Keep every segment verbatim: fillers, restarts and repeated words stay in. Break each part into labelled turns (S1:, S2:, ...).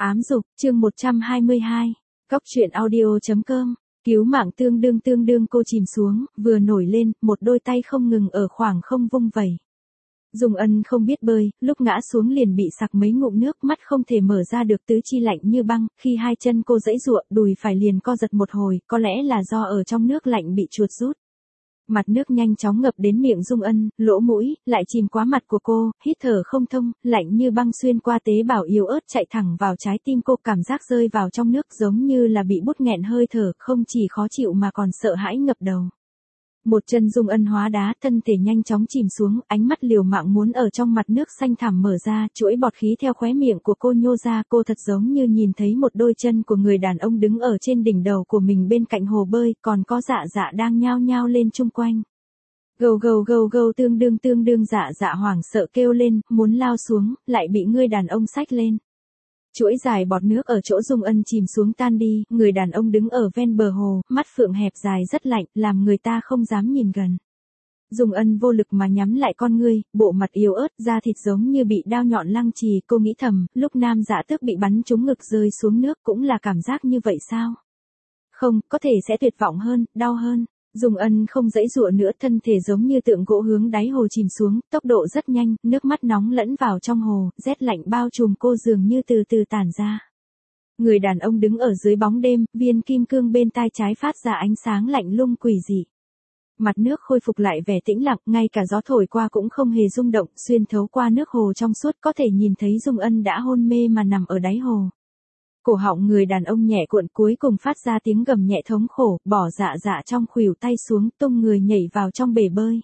S1: Ám dục, chương một trăm hai mươi hai. Cóc truyện audio.com. Cứu mạng tương đương tương đương cô chìm xuống, vừa nổi lên, một đôi tay không ngừng ở khoảng không vung vẩy. Dung Ân không biết bơi, lúc ngã xuống liền bị sặc mấy ngụm nước, mắt không thể mở ra được, tứ chi lạnh như băng, khi hai chân cô giãy giụa, đùi phải liền co giật một hồi, có lẽ là do ở trong nước lạnh bị chuột rút. Mặt nước nhanh chóng ngập đến miệng Dung Ân, lỗ mũi, lại chìm qua mặt của cô, hít thở không thông, lạnh như băng xuyên qua tế bào yếu ớt chạy thẳng vào trái tim cô, cảm giác rơi vào trong nước giống như là bị bút nghẹn hơi thở, không chỉ khó chịu mà còn sợ hãi ngập đầu. Một chân Dung Ân hóa đá, thân thể nhanh chóng chìm xuống, ánh mắt liều mạng muốn ở trong mặt nước xanh thẳm mở ra, chuỗi bọt khí theo khóe miệng của cô nhô ra, cô thật giống như nhìn thấy một đôi chân của người đàn ông đứng ở trên đỉnh đầu của mình bên cạnh hồ bơi, còn có Dạ Dạ đang nhao nhao lên chung quanh. Gâu gâu gâu gâu tương đương tương đương Dạ Dạ hoảng sợ kêu lên, muốn lao xuống, lại bị người đàn ông xách lên. Chuỗi dài bọt nước ở chỗ Dung Ân chìm xuống tan đi, người đàn ông đứng ở ven bờ hồ, mắt phượng hẹp dài rất lạnh, làm người ta không dám nhìn gần. Dung Ân vô lực mà nhắm lại con ngươi, bộ mặt yếu ớt, da thịt giống như bị đao nhọn lăng trì, cô nghĩ thầm, lúc Nam Dạ Tước bị bắn trúng ngực rơi xuống nước cũng là cảm giác như vậy sao? Không, có thể sẽ tuyệt vọng hơn, đau hơn. Dung Ân không giãy giụa nữa, thân thể giống như tượng gỗ hướng đáy hồ chìm xuống, tốc độ rất nhanh, nước mắt nóng lẫn vào trong hồ, rét lạnh bao trùm cô dường như từ từ tản ra. Người đàn ông đứng ở dưới bóng đêm, viên kim cương bên tai trái phát ra ánh sáng lạnh lùng quỷ dị. Mặt nước khôi phục lại vẻ tĩnh lặng, ngay cả gió thổi qua cũng không hề rung động, xuyên thấu qua nước hồ trong suốt có thể nhìn thấy Dung Ân đã hôn mê mà nằm ở đáy hồ. Cổ họng người đàn ông nhẹ cuộn, cuối cùng phát ra tiếng gầm nhẹ thống khổ, bỏ Dạ Dạ trong khuỷu tay xuống, tung người nhảy vào trong bể bơi.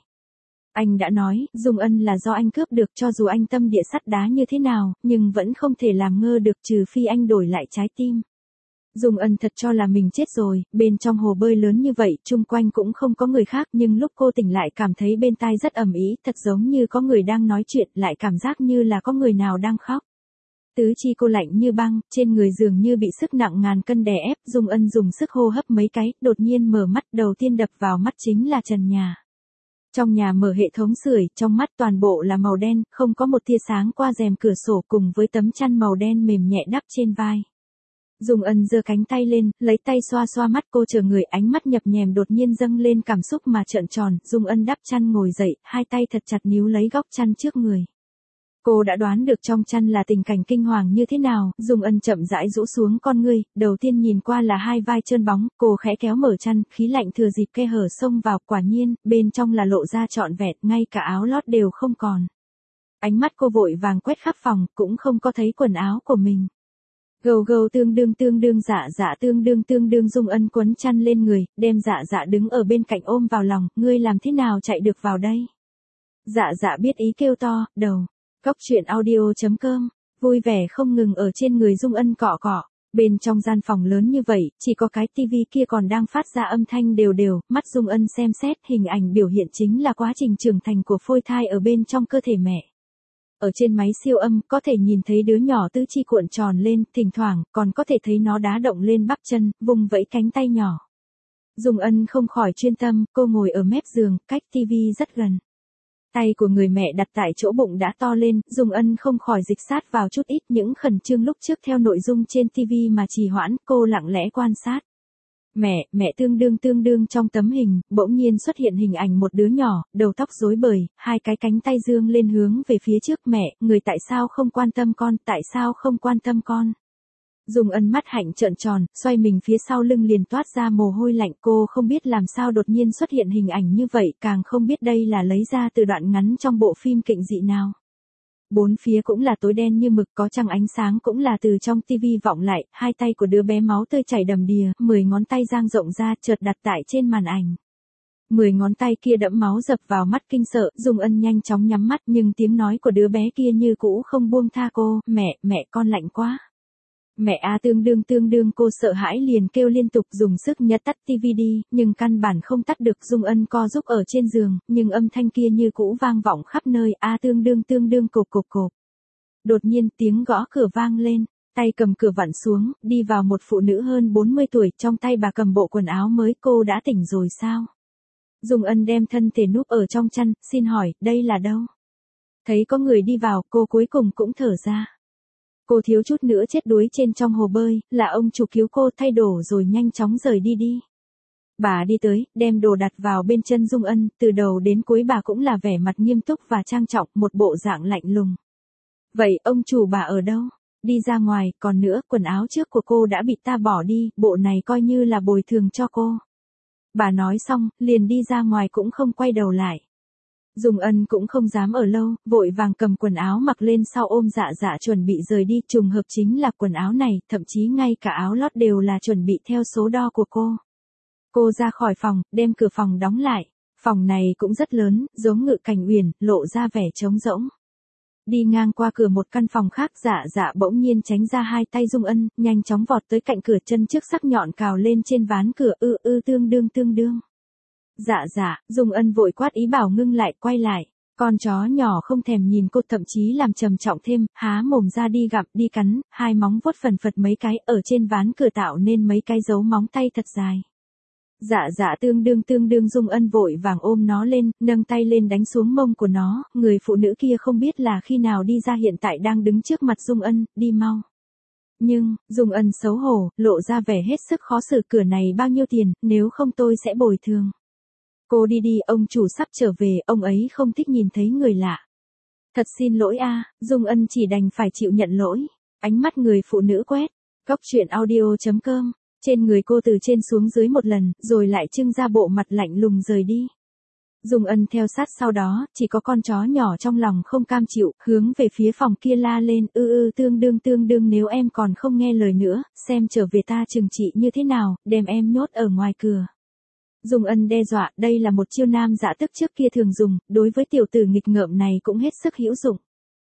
S1: Anh đã nói, Dung Ân là do anh cướp được, cho dù anh tâm địa sắt đá như thế nào, nhưng vẫn không thể làm ngơ được, trừ phi anh đổi lại trái tim. Dung Ân thật cho là mình chết rồi, bên trong hồ bơi lớn như vậy, chung quanh cũng không có người khác, nhưng lúc cô tỉnh lại cảm thấy bên tai rất ầm ĩ, thật giống như có người đang nói chuyện, lại cảm giác như là có người nào đang khóc. Tứ chi cô lạnh như băng, trên người dường như bị sức nặng ngàn cân đè ép, Dung Ân dùng sức hô hấp mấy cái, đột nhiên mở mắt, đầu tiên đập vào mắt chính là trần nhà. Trong nhà mở hệ thống sưởi, trong mắt toàn bộ là màu đen, không có một tia sáng qua rèm cửa sổ, cùng với tấm chăn màu đen mềm nhẹ đắp trên vai. Dung Ân giơ cánh tay lên, lấy tay xoa xoa mắt cô, chờ người, ánh mắt nhập nhèm đột nhiên dâng lên cảm xúc mà trợn tròn, Dung Ân đắp chăn ngồi dậy, hai tay thật chặt níu lấy góc chăn trước người. Cô đã đoán được trong chăn là tình cảnh kinh hoàng như thế nào, Dung Ân chậm rãi rũ xuống con ngươi, đầu tiên nhìn qua là hai vai trơn bóng, cô khẽ kéo mở chăn, khí lạnh thừa dịp khe hở xông vào, quả nhiên, bên trong là lộ ra trọn vẹn, ngay cả áo lót đều không còn. Ánh mắt cô vội vàng quét khắp phòng, cũng không có thấy quần áo của mình. Gâu gâu tương đương tương đương Dạ Dạ tương đương tương đương Dung Ân quấn chăn lên người, đem Dạ Dạ đứng ở bên cạnh ôm vào lòng, ngươi làm thế nào chạy được vào đây? Dạ Dạ biết ý kêu to, đầu. Cóc truyện audio.com, vui vẻ không ngừng ở trên người Dung Ân cọ cọ. Bên trong gian phòng lớn như vậy, chỉ có cái tivi kia còn đang phát ra âm thanh đều đều, mắt Dung Ân xem xét, hình ảnh biểu hiện chính là quá trình trưởng thành của phôi thai ở bên trong cơ thể mẹ. Ở trên máy siêu âm, có thể nhìn thấy đứa nhỏ tứ chi cuộn tròn lên, thỉnh thoảng, còn có thể thấy nó đá động lên bắp chân, vùng vẫy cánh tay nhỏ. Dung Ân không khỏi chuyên tâm, cô ngồi ở mép giường, cách tivi rất gần. Tay của người mẹ đặt tại chỗ bụng đã to lên, Dung Ân không khỏi dịch sát vào chút ít, những khẩn trương lúc trước theo nội dung trên tivi mà trì hoãn, cô lặng lẽ quan sát. Mẹ, mẹ tương đương tương đương trong tấm hình, bỗng nhiên xuất hiện hình ảnh một đứa nhỏ, đầu tóc rối bời, hai cái cánh tay dương lên hướng về phía trước, mẹ, người tại sao không quan tâm con, tại sao không quan tâm con? Dung Ân mắt hạnh trợn tròn, xoay mình phía sau lưng liền toát ra mồ hôi lạnh, cô không biết làm sao đột nhiên xuất hiện hình ảnh như vậy, càng không biết đây là lấy ra từ đoạn ngắn trong bộ phim kịnh dị nào. Bốn phía cũng là tối đen như mực, có trăng ánh sáng cũng là từ trong tivi vọng lại, hai tay của đứa bé máu tươi chảy đầm đìa, mười ngón tay dang rộng ra chợt đặt tại trên màn ảnh. Mười ngón tay kia đẫm máu dập vào mắt kinh sợ, Dung Ân nhanh chóng nhắm mắt nhưng tiếng nói của đứa bé kia như cũ không buông tha cô, mẹ, mẹ con lạnh quá. Mẹ a tương đương tương đương cô sợ hãi liền kêu liên tục dùng sức nhấc tắt tivi đi, nhưng căn bản không tắt được, Dung Ân co giúp ở trên giường, nhưng âm thanh kia như cũ vang vọng khắp nơi, a tương đương tương đương cộp cộp cộp. Đột nhiên tiếng gõ cửa vang lên, tay cầm cửa vặn xuống, đi vào một phụ nữ hơn bốn mươi tuổi, trong tay bà cầm bộ quần áo mới, cô đã tỉnh rồi sao? Dung Ân đem thân thể núp ở trong chăn, xin hỏi, đây là đâu? Thấy có người đi vào, cô cuối cùng cũng thở ra. Cô thiếu chút nữa chết đuối trên trong hồ bơi, là ông chủ cứu cô thay đồ rồi nhanh chóng rời đi đi. Bà đi tới, đem đồ đặt vào bên chân Dung Ân, từ đầu đến cuối bà cũng là vẻ mặt nghiêm túc và trang trọng, một bộ dạng lạnh lùng. Vậy ông chủ bà ở đâu? Đi ra ngoài, còn nữa, quần áo trước của cô đã bị ta bỏ đi, bộ này coi như là bồi thường cho cô. Bà nói xong, liền đi ra ngoài cũng không quay đầu lại. Dung Ân cũng không dám ở lâu, vội vàng cầm quần áo mặc lên sau ôm Dạ Dạ chuẩn bị rời đi, trùng hợp chính là quần áo này, thậm chí ngay cả áo lót đều là chuẩn bị theo số đo của cô. Cô ra khỏi phòng, đem cửa phòng đóng lại. Phòng này cũng rất lớn, giống Ngự Cảnh Uyển, lộ ra vẻ trống rỗng. Đi ngang qua cửa một căn phòng khác, Dạ Dạ bỗng nhiên tránh ra hai tay Dung Ân, nhanh chóng vọt tới cạnh cửa, chân trước sắc nhọn cào lên trên ván cửa, ư ư tương đương tương đương. Dạ dạ, Dung Ân vội quát ý bảo ngưng lại, quay lại. Con chó nhỏ không thèm nhìn cô, thậm chí làm trầm trọng thêm, há mồm ra đi gặm, đi cắn, hai móng vuốt phần phật mấy cái, ở trên ván cửa tạo nên mấy cái dấu móng tay thật dài. Dạ dạ tương đương tương đương Dung Ân vội vàng ôm nó lên, nâng tay lên đánh xuống mông của nó, người phụ nữ kia không biết là khi nào đi ra, hiện tại đang đứng trước mặt Dung Ân, đi mau. Nhưng, Dung Ân xấu hổ, lộ ra vẻ hết sức khó xử, cửa này bao nhiêu tiền, nếu không tôi sẽ bồi thường. Cô đi đi, ông chủ sắp trở về, ông ấy không thích nhìn thấy người lạ. Thật xin lỗi a, Dung Ân chỉ đành phải chịu nhận lỗi. Ánh mắt người phụ nữ quét. Cóc truyện audio chấm com. Trên người cô từ trên xuống dưới một lần, rồi lại trưng ra bộ mặt lạnh lùng rời đi. Dung Ân theo sát sau đó, chỉ có con chó nhỏ trong lòng không cam chịu, hướng về phía phòng kia la lên, ư ư tương đương tương đương, nếu em còn không nghe lời nữa, xem trở về ta trừng trị như thế nào, đem em nhốt ở ngoài cửa. Dung Ân đe dọa, đây là một chiêu nam dạ tức trước kia thường dùng, đối với tiểu tử nghịch ngợm này cũng hết sức hữu dụng.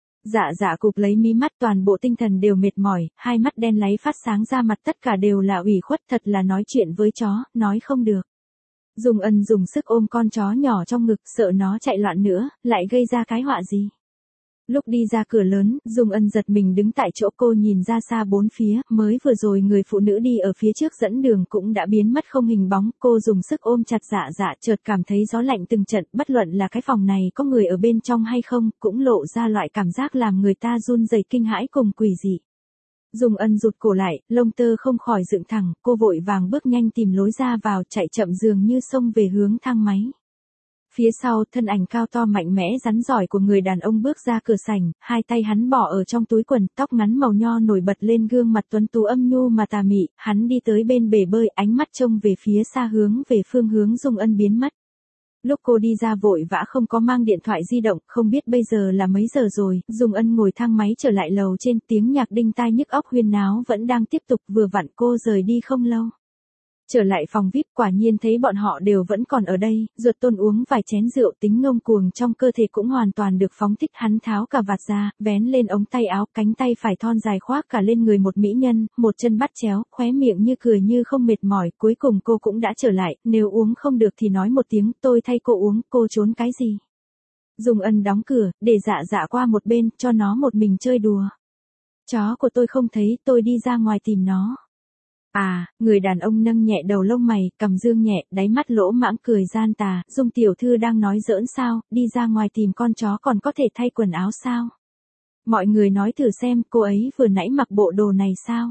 S1: Dạ dạ cụp lấy mí mắt, toàn bộ tinh thần đều mệt mỏi, hai mắt đen láy phát sáng ra, mặt tất cả đều là ủy khuất, thật là nói chuyện với chó, nói không được. Dung Ân dùng sức ôm con chó nhỏ trong ngực, sợ nó chạy loạn nữa, lại gây ra cái họa gì. Lúc đi ra cửa lớn, Dung Ân giật mình đứng tại chỗ, cô nhìn ra xa bốn phía, mới vừa rồi người phụ nữ đi ở phía trước dẫn đường cũng đã biến mất không hình bóng, cô dùng sức ôm chặt Dạ Dạ, chợt cảm thấy gió lạnh từng trận, bất luận là cái phòng này có người ở bên trong hay không, cũng lộ ra loại cảm giác làm người ta run rẩy kinh hãi cùng quỷ dị. Dung Ân rụt cổ lại, lông tơ không khỏi dựng thẳng, cô vội vàng bước nhanh tìm lối ra vào, chạy chậm dường như xông về hướng thang máy. Phía sau, thân ảnh cao to mạnh mẽ rắn giỏi của người đàn ông bước ra cửa sảnh, hai tay hắn bỏ ở trong túi quần, tóc ngắn màu nho nổi bật lên gương mặt tuấn tú âm nhu mà tà mị, hắn đi tới bên bể bơi, ánh mắt trông về phía xa, hướng về phương hướng Dung Ân biến mất. Lúc cô đi ra vội vã không có mang điện thoại di động, không biết bây giờ là mấy giờ rồi, Dung Ân ngồi thang máy trở lại lầu trên, tiếng nhạc đinh tai nhức óc huyên náo vẫn đang tiếp tục, vừa vặn cô rời đi không lâu. Trở lại phòng vi ai pi, quả nhiên thấy bọn họ đều vẫn còn ở đây, Ruột Tôn uống vài chén rượu, tính ngông cuồng trong cơ thể cũng hoàn toàn được phóng thích, hắn tháo cà vạt ra, vén lên ống tay áo, cánh tay phải thon dài khoác cả lên người một mỹ nhân, một chân bắt chéo, khóe miệng như cười như không mệt mỏi, cuối cùng cô cũng đã trở lại, nếu uống không được thì nói một tiếng, tôi thay cô uống, cô trốn cái gì. Dung Ân đóng cửa, để Dạ Dạ qua một bên, cho nó một mình chơi đùa. Chó của tôi không thấy, tôi đi ra ngoài tìm nó. À, người đàn ông nâng nhẹ đầu lông mày, cầm dương nhẹ, đáy mắt lỗ mãng cười gian tà, Dung tiểu thư đang nói giỡn sao, đi ra ngoài tìm con chó còn có thể thay quần áo sao? Mọi người nói thử xem, cô ấy vừa nãy mặc bộ đồ này sao?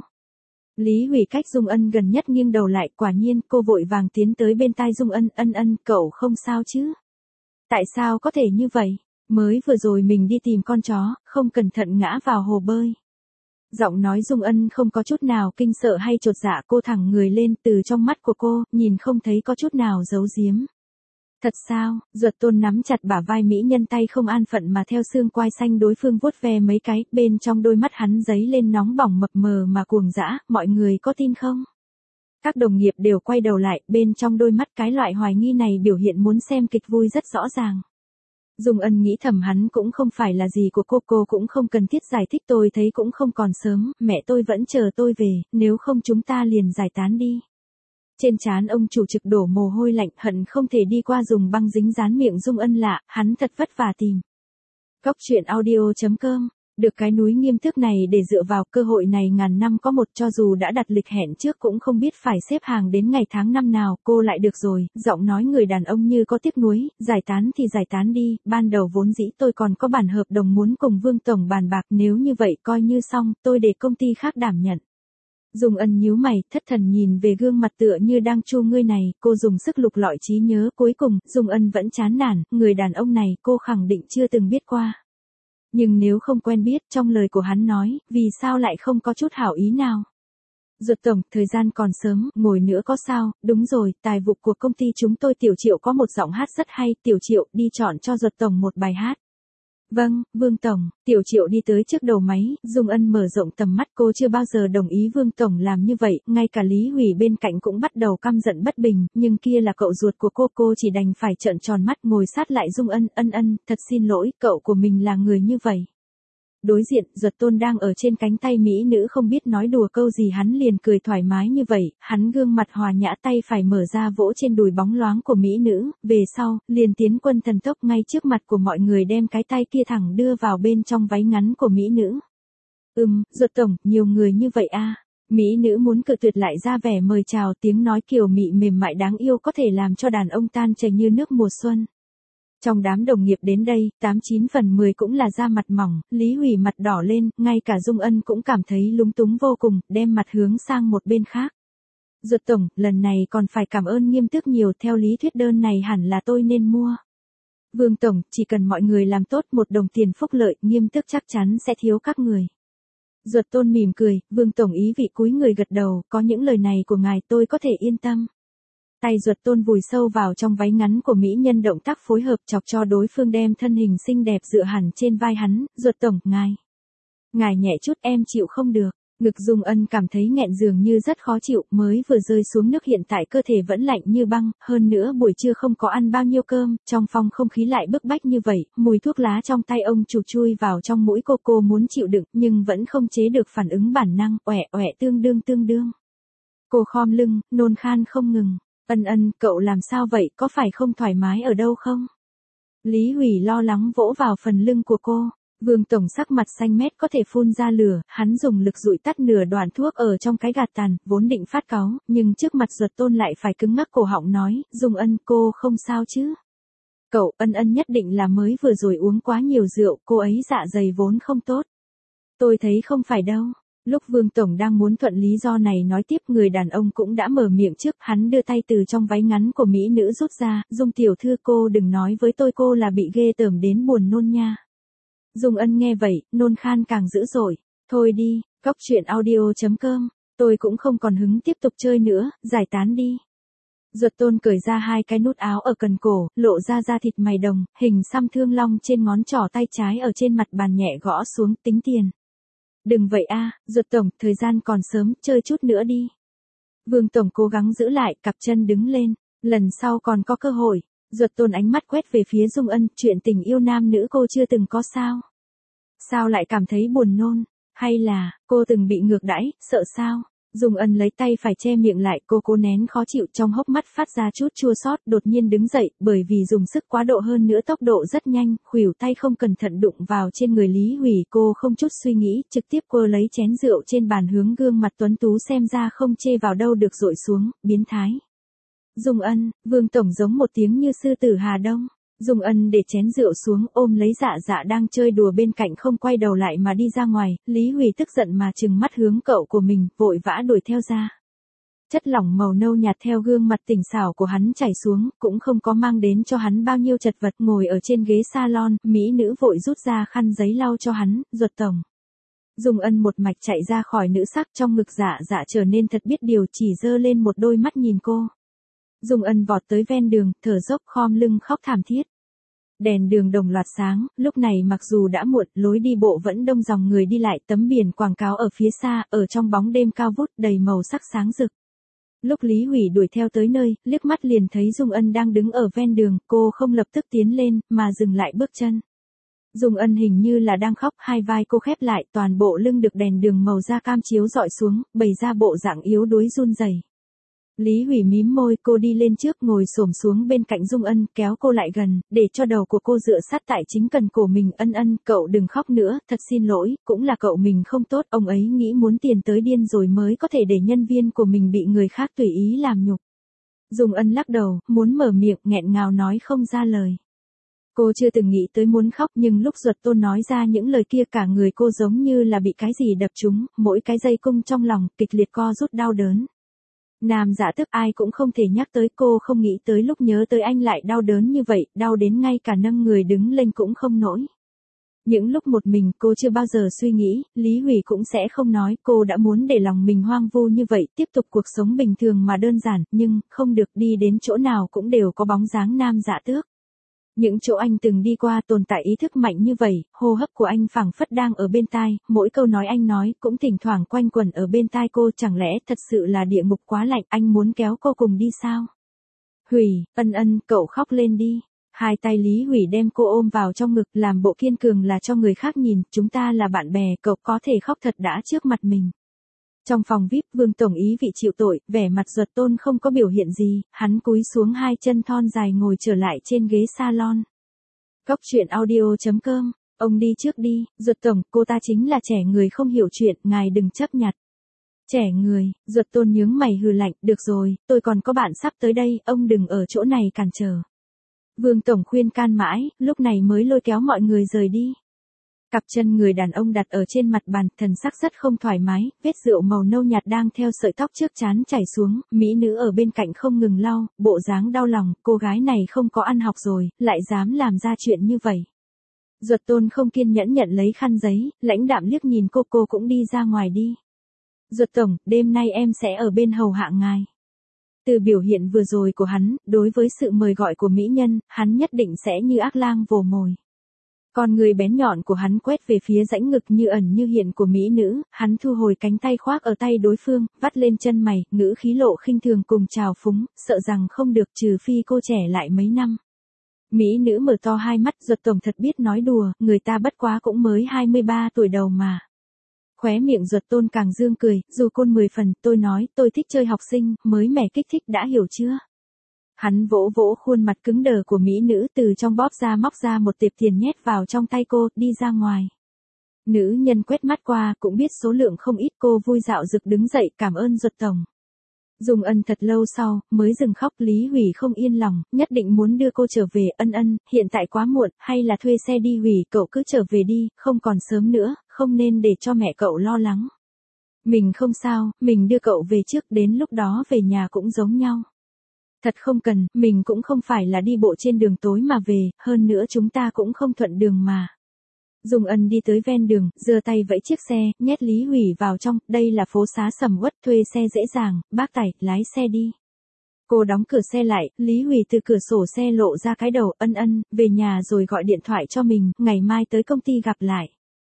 S1: Lý Hủy cách Dung Ân gần nhất nghiêng đầu lại, quả nhiên, cô vội vàng tiến tới bên tai Dung Ân, ân ân, cậu không sao chứ? Tại sao có thể như vậy? Mới vừa rồi mình đi tìm con chó, không cẩn thận ngã vào hồ bơi. Giọng nói Dung Ân không có chút nào kinh sợ hay chột dạ, cô thẳng người lên, từ trong mắt của cô, nhìn không thấy có chút nào giấu giếm. Thật sao? Ruột Tôn nắm chặt bả vai mỹ nhân, tay không an phận mà theo xương quai xanh đối phương vuốt ve mấy cái, bên trong đôi mắt hắn giấy lên nóng bỏng mập mờ mà cuồng dã, mọi người có tin không? Các đồng nghiệp đều quay đầu lại, bên trong đôi mắt cái loại hoài nghi này biểu hiện muốn xem kịch vui rất rõ ràng. Dung Ân nghĩ thầm hắn cũng không phải là gì của cô, cô cũng không cần thiết giải thích, tôi thấy cũng không còn sớm, mẹ tôi vẫn chờ tôi về, nếu không chúng ta liền giải tán đi. Trên trán ông chủ trực đổ mồ hôi lạnh, hận không thể đi qua dùng băng dính dán miệng Dung Ân lạ, hắn thật vất vả tìm. Cóc truyện audio chấm com Được cái núi nghiêm túc này để dựa vào, cơ hội này ngàn năm có một, cho dù đã đặt lịch hẹn trước cũng không biết phải xếp hàng đến ngày tháng năm nào, cô lại được rồi, giọng nói người đàn ông như có tiếc nuối, giải tán thì giải tán đi, ban đầu vốn dĩ tôi còn có bản hợp đồng muốn cùng Vương Tổng bàn bạc, nếu như vậy coi như xong, tôi để công ty khác đảm nhận. Dung Ân nhíu mày, thất thần nhìn về gương mặt tựa như đang chu ngươi này, cô dùng sức lục lọi trí nhớ, cuối cùng, Dung Ân vẫn chán nản, người đàn ông này cô khẳng định chưa từng biết qua. Nhưng nếu không quen biết, trong lời của hắn nói, vì sao lại không có chút hảo ý nào? Duật Tổng, thời gian còn sớm, ngồi nữa có sao, đúng rồi, tài vụ của công ty chúng tôi Tiểu Triệu có một giọng hát rất hay, Tiểu Triệu đi chọn cho Duật Tổng một bài hát. Vâng, Vương Tổng, Tiểu Triệu đi tới trước đầu máy, Dung Ân mở rộng tầm mắt, cô chưa bao giờ đồng ý Vương Tổng làm như vậy, ngay cả Lý Hủy bên cạnh cũng bắt đầu căm giận bất bình, nhưng kia là cậu ruột của cô, cô chỉ đành phải trợn tròn mắt ngồi sát lại Dung Ân, ân ân, thật xin lỗi, cậu của mình là người như vậy. Đối diện, Duật Tôn đang ở trên cánh tay mỹ nữ không biết nói đùa câu gì hắn liền cười thoải mái như vậy, hắn gương mặt hòa nhã tay phải mở ra vỗ trên đùi bóng loáng của mỹ nữ, về sau, liền tiến quân thần tốc ngay trước mặt của mọi người đem cái tay kia thẳng đưa vào bên trong váy ngắn của mỹ nữ. Ừm, Duật Tổng, nhiều người như vậy a. Mỹ nữ muốn cự tuyệt lại ra vẻ mời chào, tiếng nói kiều mị mềm mại đáng yêu có thể làm cho đàn ông tan chảy như nước mùa xuân. Trong đám đồng nghiệp đến đây, tám chín phần mười cũng là da mặt mỏng, Lý Hủy mặt đỏ lên, ngay cả Dung Ân cũng cảm thấy lúng túng vô cùng, đem mặt hướng sang một bên khác. Duật Tổng, lần này còn phải cảm ơn nghiêm túc nhiều, theo lý thuyết đơn này hẳn là tôi nên mua. Vương Tổng, chỉ cần mọi người làm tốt một đồng tiền phúc lợi, nghiêm túc chắc chắn sẽ thiếu các người. Duật Tôn mỉm cười, Vương Tổng ý vị cúi người gật đầu, có những lời này của ngài tôi có thể yên tâm. Tay Duật Tôn vùi sâu vào trong váy ngắn của mỹ nhân động tác phối hợp chọc cho đối phương đem thân hình xinh đẹp dựa hẳn trên vai hắn, Duật Tổng, ngài. Ngài nhẹ chút em chịu không được, ngực Dung Ân cảm thấy nghẹn dường như rất khó chịu, mới vừa rơi xuống nước hiện tại cơ thể vẫn lạnh như băng, hơn nữa buổi trưa không có ăn bao nhiêu cơm, trong phòng không khí lại bức bách như vậy, mùi thuốc lá trong tay ông chủ chui vào trong mũi cô cô muốn chịu đựng nhưng vẫn không chế được phản ứng bản năng, oẻ oẻ tương đương tương đương. Cô khom lưng, nôn khan không ngừng. Ân ân, cậu làm sao vậy, có phải không thoải mái ở đâu không? Lý Hủy lo lắng vỗ vào phần lưng của cô. Vương Tổng sắc mặt xanh mét có thể phun ra lửa, hắn dùng lực dụi tắt nửa đoạn thuốc ở trong cái gạt tàn, vốn định phát cáu, nhưng trước mặt Duật Tôn lại phải cứng ngắc cổ họng nói, Dung Ân, cô không sao chứ? Cậu, Ân ân nhất định là mới vừa rồi uống quá nhiều rượu, cô ấy dạ dày vốn không tốt. Tôi thấy không phải đâu. Lúc Vương Tổng đang muốn thuận lý do này nói tiếp, người đàn ông cũng đã mở miệng trước, hắn đưa tay từ trong váy ngắn của mỹ nữ rút ra, Dung tiểu thư cô đừng nói với tôi cô là bị ghê tởm đến buồn nôn nha. Dung Ân nghe vậy, nôn khan càng dữ dội, thôi đi, cóc truyện audio chấm com, tôi cũng không còn hứng tiếp tục chơi nữa, giải tán đi. Duật Tôn cởi ra hai cái nút áo ở cần cổ, lộ ra da thịt mày đồng, hình xăm thương long trên ngón trỏ tay trái ở trên mặt bàn nhẹ gõ xuống, tính tiền. Đừng vậy a, Duật Tổng, thời gian còn sớm, chơi chút nữa đi. Vương Tổng cố gắng giữ lại, cặp chân đứng lên, lần sau còn có cơ hội. Duật Tôn ánh mắt quét về phía Dung Ân, chuyện tình yêu nam nữ cô chưa từng có sao? Sao lại cảm thấy buồn nôn? Hay là, cô từng bị ngược đãi, sợ sao? Dung Ân lấy tay phải che miệng lại, cô cố nén khó chịu trong hốc mắt phát ra chút chua xót, đột nhiên đứng dậy, bởi vì dùng sức quá độ hơn nữa tốc độ rất nhanh, khuỷu tay không cẩn thận đụng vào trên người Lý Hủy, cô không chút suy nghĩ, trực tiếp cô lấy chén rượu trên bàn hướng gương mặt tuấn tú xem ra không chê vào đâu được dội xuống, biến thái. Dung Ân, Vương Tổng giống một tiếng như sư tử Hà Đông. Dung Ân để chén rượu xuống, ôm lấy Dạ Dạ đang chơi đùa bên cạnh không quay đầu lại mà đi ra ngoài, Lý Hủy tức giận mà trừng mắt hướng cậu của mình, vội vã đuổi theo ra. Chất lỏng màu nâu nhạt theo gương mặt tỉnh xảo của hắn chảy xuống, cũng không có mang đến cho hắn bao nhiêu chật vật, ngồi ở trên ghế salon, mỹ nữ vội rút ra khăn giấy lau cho hắn, Duật Tổng. Dung Ân một mạch chạy ra khỏi nữ sắc, trong ngực Dạ Dạ trở nên thật biết điều, chỉ giơ lên một đôi mắt nhìn cô. Dung Ân vọt tới ven đường, thở dốc khom lưng khóc thảm thiết. Đèn đường đồng loạt sáng, lúc này mặc dù đã muộn, lối đi bộ vẫn đông dòng người đi lại, tấm biển quảng cáo ở phía xa, ở trong bóng đêm cao vút, đầy màu sắc sáng rực. Lúc Lý Hủy đuổi theo tới nơi, liếc mắt liền thấy Dung Ân đang đứng ở ven đường, cô không lập tức tiến lên, mà dừng lại bước chân. Dung Ân hình như là đang khóc, hai vai cô khép lại, toàn bộ lưng được đèn đường màu da cam chiếu rọi xuống, bày ra bộ dạng yếu đuối run rẩy. Lý Hủy mím môi, cô đi lên trước ngồi xổm xuống bên cạnh Dung Ân, kéo cô lại gần, để cho đầu của cô dựa sát tại chính cần cổ mình. Ân Ân, cậu đừng khóc nữa, thật xin lỗi, cũng là cậu mình không tốt, ông ấy nghĩ muốn tiền tới điên rồi mới có thể để nhân viên của mình bị người khác tùy ý làm nhục. Dung Ân lắc đầu, muốn mở miệng, nghẹn ngào nói không ra lời. Cô chưa từng nghĩ tới muốn khóc, nhưng lúc Duật Tôn nói ra những lời kia cả người cô giống như là bị cái gì đập trúng, mỗi cái dây cung trong lòng kịch liệt co rút đau đớn. Nam Dạ Tước ai cũng không thể nhắc tới, cô không nghĩ tới lúc nhớ tới anh lại đau đớn như vậy, đau đến ngay cả nâng người đứng lên cũng không nổi. Những lúc một mình cô chưa bao giờ suy nghĩ, Lý Hủy cũng sẽ không nói, cô đã muốn để lòng mình hoang vu như vậy, tiếp tục cuộc sống bình thường mà đơn giản, nhưng không được, đi đến chỗ nào cũng đều có bóng dáng Nam Dạ Tước. Những chỗ anh từng đi qua tồn tại ý thức mạnh như vậy, hô hấp của anh phảng phất đang ở bên tai, mỗi câu nói anh nói cũng thỉnh thoảng quanh quẩn ở bên tai cô, chẳng lẽ thật sự là địa ngục quá lạnh, anh muốn kéo cô cùng đi sao? Hủy, Ân Ân, cậu khóc lên đi. Hai tay Lý Hủy đem cô ôm vào trong ngực, làm bộ kiên cường là cho người khác nhìn, chúng ta là bạn bè, cậu có thể khóc thật đã trước mặt mình. Trong phòng vi ai pi, Vương Tổng ý vị chịu tội, vẻ mặt Duật Tôn không có biểu hiện gì, hắn cúi xuống hai chân thon dài ngồi trở lại trên ghế salon. Góc truyện audio chấm com, ông đi trước đi, Duật Tổng, cô ta chính là trẻ người không hiểu chuyện, ngài đừng chấp nhặt. Trẻ người, Duật Tôn nhướng mày hừ lạnh, được rồi, tôi còn có bạn sắp tới đây, ông đừng ở chỗ này cản trở. Vương Tổng khuyên can mãi, lúc này mới lôi kéo mọi người rời đi. Cặp chân người đàn ông đặt ở trên mặt bàn, thần sắc rất không thoải mái, vết rượu màu nâu nhạt đang theo sợi tóc trước trán chảy xuống, mỹ nữ ở bên cạnh không ngừng lau, bộ dáng đau lòng, cô gái này không có ăn học rồi, lại dám làm ra chuyện như vậy. Duật Tôn không kiên nhẫn nhận lấy khăn giấy, lãnh đạm liếc nhìn cô, cô cũng đi ra ngoài đi. Duật Tổng, đêm nay em sẽ ở bên hầu hạ ngài. Từ biểu hiện vừa rồi của hắn, đối với sự mời gọi của mỹ nhân, hắn nhất định sẽ như ác lang vồ mồi. Con người bén nhọn của hắn quét về phía rãnh ngực như ẩn như hiện của mỹ nữ, hắn thu hồi cánh tay khoác ở tay đối phương, vắt lên chân mày, ngữ khí lộ khinh thường cùng trào phúng, sợ rằng không được, trừ phi cô trẻ lại mấy năm. Mỹ nữ mở to hai mắt, Duật Tổng thật biết nói đùa, người ta bất quá cũng mới hai mươi ba tuổi đầu mà. Khóe miệng Duật Tôn càng dương cười, dù côn mười phần, tôi nói, tôi thích chơi học sinh, mới mẻ kích thích đã hiểu chưa? Hắn vỗ vỗ khuôn mặt cứng đờ của mỹ nữ, từ trong bóp ra móc ra một tệp tiền nhét vào trong tay cô, đi ra ngoài. Nữ nhân quét mắt qua, cũng biết số lượng không ít, cô vui dạo rực đứng dậy, cảm ơn Duật Tổng. Dung Ân thật lâu sau, mới dừng khóc, Lý Hủy không yên lòng, nhất định muốn đưa cô trở về. Ân Ân, hiện tại quá muộn, hay là thuê xe đi Hủy, cậu cứ trở về đi, không còn sớm nữa, không nên để cho mẹ cậu lo lắng. Mình không sao, mình đưa cậu về trước, đến lúc đó về nhà cũng giống nhau. Thật không cần, mình cũng không phải là đi bộ trên đường tối mà về, hơn nữa chúng ta cũng không thuận đường mà. Dung Ân đi tới ven đường, giơ tay vẫy chiếc xe, nhét Lý Hủy vào trong, đây là phố xá sầm uất, thuê xe dễ dàng, bác tài, lái xe đi. Cô đóng cửa xe lại, Lý Hủy từ cửa sổ xe lộ ra cái đầu, Ân Ân, về nhà rồi gọi điện thoại cho mình, ngày mai tới công ty gặp lại.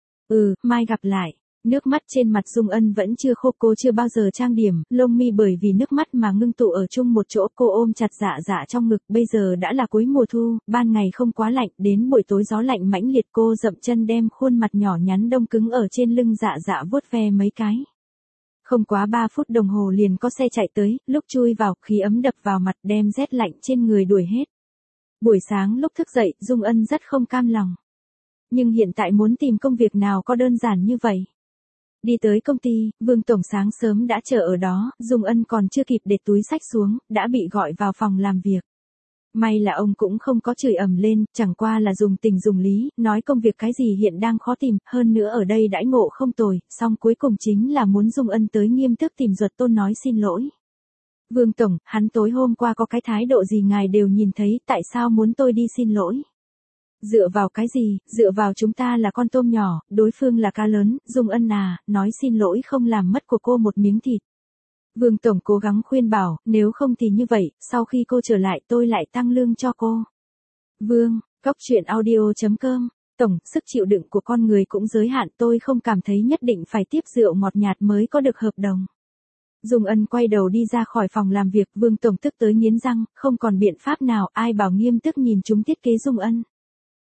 S1: Ừ, mai gặp lại. Nước mắt trên mặt Dung Ân vẫn chưa khô, cô chưa bao giờ trang điểm, lông mi bởi vì nước mắt mà ngưng tụ ở chung một chỗ, cô ôm chặt Dạ Dạ trong ngực, bây giờ đã là cuối mùa thu, ban ngày không quá lạnh, đến buổi tối gió lạnh mãnh liệt, cô dậm chân đem khuôn mặt nhỏ nhắn đông cứng ở trên lưng Dạ Dạ vuốt ve mấy cái. Không quá ba phút đồng hồ liền có xe chạy tới, lúc chui vào, khí ấm đập vào mặt đem rét lạnh trên người đuổi hết. Buổi sáng lúc thức dậy, Dung Ân rất không cam lòng. Nhưng hiện tại muốn tìm công việc nào có đơn giản như vậy. Đi tới công ty, Vương Tổng sáng sớm đã chờ ở đó, Dung Ân còn chưa kịp để túi sách xuống, đã bị gọi vào phòng làm việc. May là ông cũng không có chửi ầm lên, chẳng qua là dùng tình dùng lý, nói công việc cái gì hiện đang khó tìm, hơn nữa ở đây đãi ngộ không tồi, song cuối cùng chính là muốn Dung Ân tới nghiêm túc tìm Duật Tôn nói xin lỗi. Vương Tổng, hắn tối hôm qua có cái thái độ gì ngài đều nhìn thấy, tại sao muốn tôi đi xin lỗi? Dựa vào cái gì, dựa vào chúng ta là con tôm nhỏ, đối phương là cá lớn, Dung Ân à, nói xin lỗi không làm mất của cô một miếng thịt. Vương Tổng cố gắng khuyên bảo, nếu không thì như vậy, sau khi cô trở lại tôi lại tăng lương cho cô. Vương, góc truyện audio chấm com, Tổng, sức chịu đựng của con người cũng giới hạn, tôi không cảm thấy nhất định phải tiếp rượu ngọt nhạt mới có được hợp đồng. Dung Ân quay đầu đi ra khỏi phòng làm việc, Vương Tổng tức tới nghiến răng, không còn biện pháp nào, ai bảo nghiêm túc nhìn chúng thiết kế Dung Ân.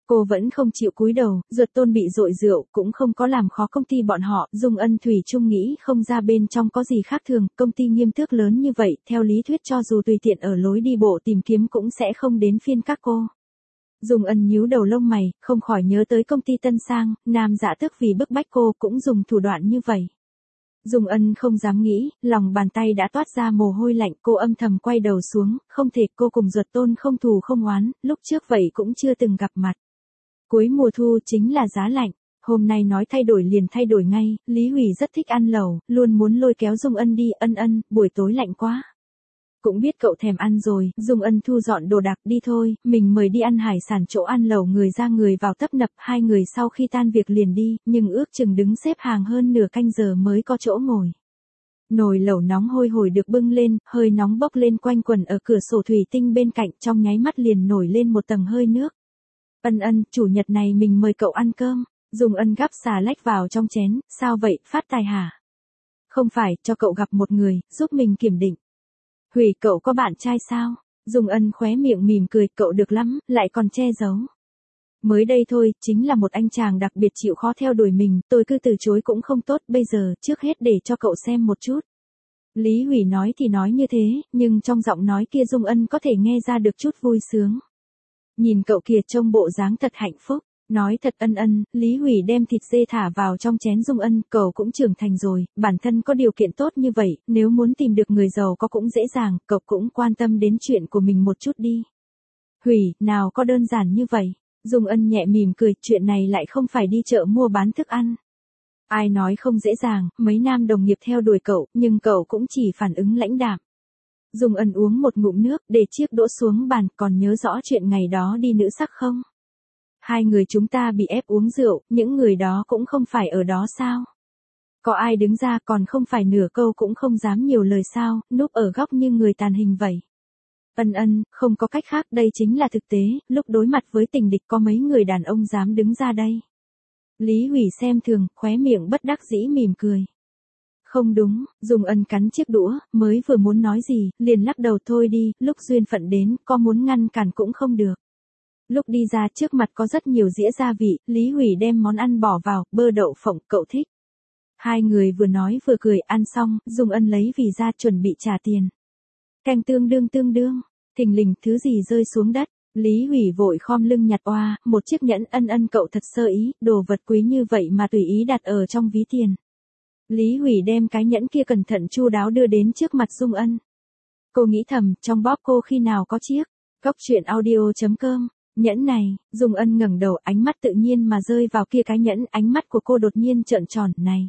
S1: Cô vẫn không chịu cúi đầu, ruột tôn bị dội rượu, cũng không có làm khó công ty bọn họ, Dung Ân thủy chung nghĩ không ra bên trong có gì khác thường, công ty nghiêm túc lớn như vậy, theo lý thuyết cho dù tùy tiện ở lối đi bộ tìm kiếm cũng sẽ không đến phiên các cô. Dung Ân nhíu đầu lông mày, không khỏi nhớ tới công ty Tân Sang, Nam Dạ Tước vì bức bách cô cũng dùng thủ đoạn như vậy. Dung Ân không dám nghĩ, lòng bàn tay đã toát ra mồ hôi lạnh, cô âm thầm quay đầu xuống, không thể, cô cùng ruột tôn không thù không oán, lúc trước vậy cũng chưa từng gặp mặt. Cuối mùa thu chính là giá lạnh, hôm nay nói thay đổi liền thay đổi ngay, Lý Hủy rất thích ăn lẩu, luôn muốn lôi kéo Dung Ân đi, ân ân, buổi tối lạnh quá. Cũng biết cậu thèm ăn rồi, Dung Ân thu dọn đồ đạc đi thôi, mình mời đi ăn hải sản chỗ ăn lẩu người ra người vào tấp nập, hai người sau khi tan việc liền đi, nhưng ước chừng đứng xếp hàng hơn nửa canh giờ mới có chỗ ngồi. Nồi lẩu nóng hôi hổi được bưng lên, hơi nóng bốc lên quanh quần ở cửa sổ thủy tinh bên cạnh, trong nháy mắt liền nổi lên một tầng hơi nước. Ân ân, chủ nhật này mình mời cậu ăn cơm, Dung Ân gắp xà lách vào trong chén, sao vậy, phát tài hả? Không phải, cho cậu gặp một người, giúp mình kiểm định. Hủy, cậu có bạn trai sao? Dung Ân khóe miệng mỉm cười, cậu được lắm, lại còn che giấu. Mới đây thôi, chính là một anh chàng đặc biệt chịu khó theo đuổi mình, tôi cứ từ chối cũng không tốt, bây giờ, trước hết để cho cậu xem một chút. Lý Hủy nói thì nói như thế, nhưng trong giọng nói kia Dung Ân có thể nghe ra được chút vui sướng. Nhìn cậu kìa trông bộ dáng thật hạnh phúc, nói thật ân ân, Lý Hủy đem thịt dê thả vào trong chén Dung Ân, cậu cũng trưởng thành rồi, bản thân có điều kiện tốt như vậy, nếu muốn tìm được người giàu có cũng dễ dàng, cậu cũng quan tâm đến chuyện của mình một chút đi. Hủy, nào có đơn giản như vậy, Dung Ân nhẹ mỉm cười, chuyện này lại không phải đi chợ mua bán thức ăn. Ai nói không dễ dàng, mấy nam đồng nghiệp theo đuổi cậu, nhưng cậu cũng chỉ phản ứng lãnh đạm. Dung Ân uống một ngụm nước, để chiếc đũa xuống bàn, còn nhớ rõ chuyện ngày đó đi nữ sắc không? Hai người chúng ta bị ép uống rượu, những người đó cũng không phải ở đó sao? Có ai đứng ra còn không phải nửa câu cũng không dám nhiều lời sao, núp ở góc như người tàn hình vậy. Ân ân, không có cách khác, đây chính là thực tế, lúc đối mặt với tình địch có mấy người đàn ông dám đứng ra đây. Lý Hủy xem thường, khóe miệng bất đắc dĩ mỉm cười. Không đúng, Dung Ân cắn chiếc đũa, mới vừa muốn nói gì, liền lắc đầu thôi đi, lúc duyên phận đến, có muốn ngăn cản cũng không được. Lúc đi ra trước mặt có rất nhiều dĩa gia vị, Lý Hủy đem món ăn bỏ vào, bơ đậu phộng, cậu thích. Hai người vừa nói vừa cười, ăn xong, Dung Ân lấy vì ra chuẩn bị trả tiền. Canh tương đương tương đương, thình lình thứ gì rơi xuống đất, Lý Hủy vội khom lưng nhặt oa, một chiếc nhẫn, ân ân cậu thật sơ ý, đồ vật quý như vậy mà tùy ý đặt ở trong ví tiền. Lý Hủy đem cái nhẫn kia cẩn thận chu đáo đưa đến trước mặt Dung Ân. Cô nghĩ thầm, trong bóp cô khi nào có chiếc. Cốc truyện audio chấm com, nhẫn này, Dung Ân ngẩng đầu, ánh mắt tự nhiên mà rơi vào kia cái nhẫn, ánh mắt của cô đột nhiên trợn tròn, này.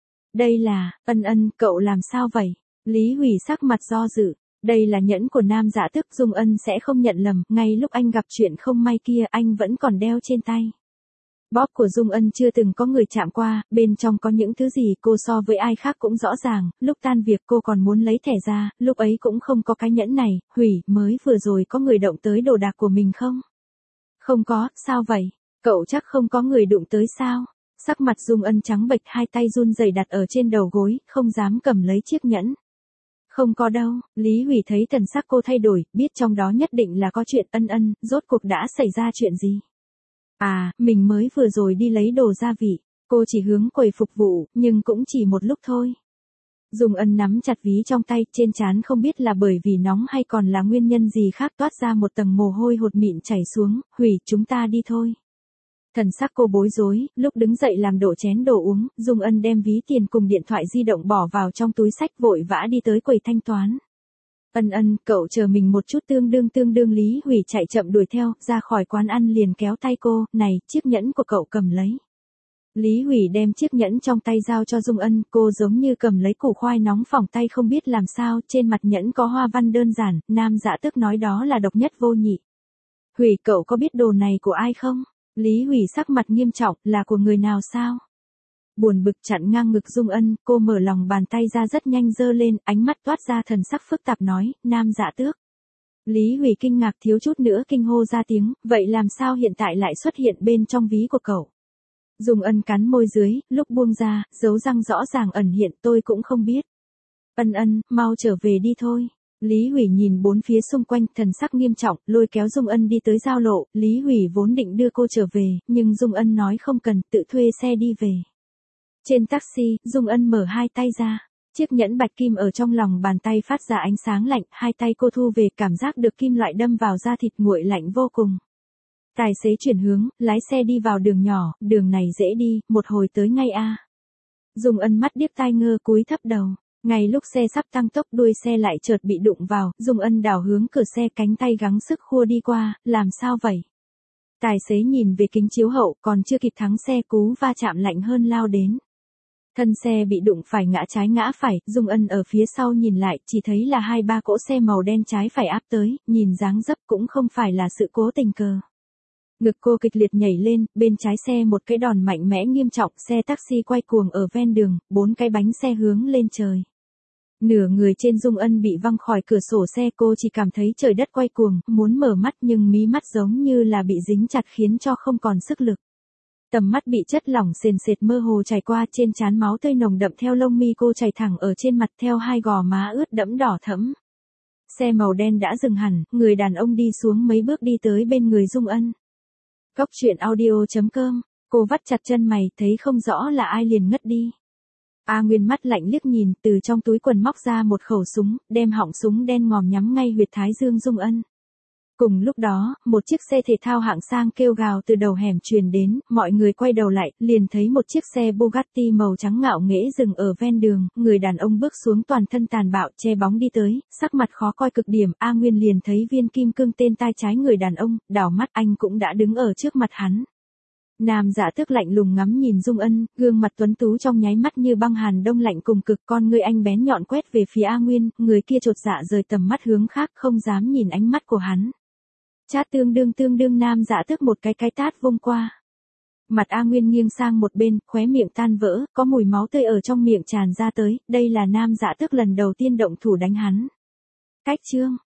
S1: Đây là, ân ân, cậu làm sao vậy? Lý Hủy sắc mặt do dự, đây là nhẫn của Nam Dạ Tước, Dung Ân sẽ không nhận lầm, ngay lúc anh gặp chuyện không may kia anh vẫn còn đeo trên tay. Bóp của Dung Ân chưa từng có người chạm qua, bên trong có những thứ gì cô so với ai khác cũng rõ ràng, lúc tan việc cô còn muốn lấy thẻ ra, lúc ấy cũng không có cái nhẫn này, Hủy, mới vừa rồi có người động tới đồ đạc của mình không? Không có, sao vậy? Cậu chắc không có người đụng tới sao? Sắc mặt Dung Ân trắng bệch, hai tay run rẩy đặt ở trên đầu gối, không dám cầm lấy chiếc nhẫn. Không có đâu, Lý Hủy thấy thần sắc cô thay đổi, biết trong đó nhất định là có chuyện, ân ân, rốt cuộc đã xảy ra chuyện gì? À, mình mới vừa rồi đi lấy đồ gia vị, cô chỉ hướng quầy phục vụ, nhưng cũng chỉ một lúc thôi. Dung Ân nắm chặt ví trong tay, trên trán không biết là bởi vì nóng hay còn là nguyên nhân gì khác toát ra một tầng mồ hôi hột mịn chảy xuống, Hủy, chúng ta đi thôi. Thần sắc cô bối rối, lúc đứng dậy làm đổ chén đồ uống, Dung Ân đem ví tiền cùng điện thoại di động bỏ vào trong túi xách vội vã đi tới quầy thanh toán. Ân ân, cậu chờ mình một chút, tương đương tương đương Lý Hủy chạy chậm đuổi theo, ra khỏi quán ăn liền kéo tay cô, này, chiếc nhẫn của cậu cầm lấy. Lý Hủy đem chiếc nhẫn trong tay giao cho Dung Ân, cô giống như cầm lấy củ khoai nóng phỏng tay không biết làm sao, trên mặt nhẫn có hoa văn đơn giản, Nam Dạ Tước nói đó là độc nhất vô nhị. Hủy, cậu có biết đồ này của ai không? Lý Hủy sắc mặt nghiêm trọng, là của người nào sao? Buồn bực chặn ngang ngực Dung Ân, cô mở lòng bàn tay ra rất nhanh giơ lên, ánh mắt toát ra thần sắc phức tạp nói, Nam Dạ Tước. Lý Hủy kinh ngạc thiếu chút nữa kinh hô ra tiếng, vậy làm sao hiện tại lại xuất hiện bên trong ví của cậu? Dung Ân cắn môi dưới, lúc buông ra, dấu răng rõ ràng ẩn hiện, tôi cũng không biết. Ân ân, mau trở về đi thôi. Lý Hủy nhìn bốn phía xung quanh, thần sắc nghiêm trọng, lôi kéo Dung Ân đi tới giao lộ, Lý Hủy vốn định đưa cô trở về, nhưng Dung Ân nói không cần, tự thuê xe đi về. Trên taxi, Dung Ân mở hai tay ra. Chiếc nhẫn bạch kim ở trong lòng bàn tay phát ra ánh sáng lạnh, hai tay cô thu về, cảm giác được kim loại đâm vào da thịt nguội lạnh vô cùng. Tài xế chuyển hướng, lái xe đi vào đường nhỏ, đường này dễ đi, một hồi tới ngay a. Dung Ân mắt điếc tai ngơ cúi thấp đầu. Ngay lúc xe sắp tăng tốc đuôi xe lại chợt bị đụng vào, Dung Ân đảo hướng cửa xe cánh tay gắng sức khua đi qua, làm sao vậy? Tài xế nhìn về kính chiếu hậu, còn chưa kịp thắng xe cú va chạm lạnh hơn lao đến. Thân xe bị đụng phải ngã trái ngã phải, Dung Ân ở phía sau nhìn lại, chỉ thấy là hai ba cỗ xe màu đen trái phải áp tới, nhìn dáng dấp cũng không phải là sự cố tình cờ. Ngực cô kịch liệt nhảy lên, bên trái xe một cái đòn mạnh mẽ nghiêm trọng, xe taxi quay cuồng ở ven đường, bốn cái bánh xe hướng lên trời. Nửa người trên Dung Ân bị văng khỏi cửa sổ xe, cô chỉ cảm thấy trời đất quay cuồng, muốn mở mắt nhưng mí mắt giống như là bị dính chặt khiến cho không còn sức lực. Tầm mắt bị chất lỏng sền sệt mơ hồ chảy qua, trên trán máu tươi nồng đậm theo lông mi cô chảy thẳng ở trên mặt, theo hai gò má ướt đẫm đỏ thẫm. Xe màu đen đã dừng hẳn, người đàn ông đi xuống mấy bước đi tới bên người Dung Ân. Cốc truyện audio chấm com, cô vắt chặt chân mày, thấy không rõ là ai liền ngất đi. A Nguyên mắt lạnh liếc nhìn, từ trong túi quần móc ra một khẩu súng, đem họng súng đen ngòm nhắm ngay huyệt thái dương Dung Ân. Cùng lúc đó, một chiếc xe thể thao hạng sang kêu gào từ đầu hẻm truyền đến, mọi người quay đầu lại, liền thấy một chiếc xe Bugatti màu trắng ngạo nghễ dừng ở ven đường, người đàn ông bước xuống toàn thân tàn bạo, che bóng đi tới, sắc mặt khó coi cực điểm, A Nguyên liền thấy viên kim cương tên tai trái người đàn ông, đảo mắt anh cũng đã đứng ở trước mặt hắn. Nam Dạ Tước lạnh lùng ngắm nhìn Dung Ân, gương mặt tuấn tú trong nháy mắt như băng hàn đông lạnh cùng cực, con ngươi anh bén nhọn quét về phía A Nguyên, người kia chột dạ rời tầm mắt hướng khác, không dám nhìn ánh mắt của hắn. Chát tương đương tương đương Nam Dạ Tước một cái cái tát vung qua. Mặt A Nguyên nghiêng sang một bên, khóe miệng tan vỡ, có mùi máu tươi ở trong miệng tràn ra tới, đây là Nam Dạ Tước lần đầu tiên động thủ đánh hắn. Cách chương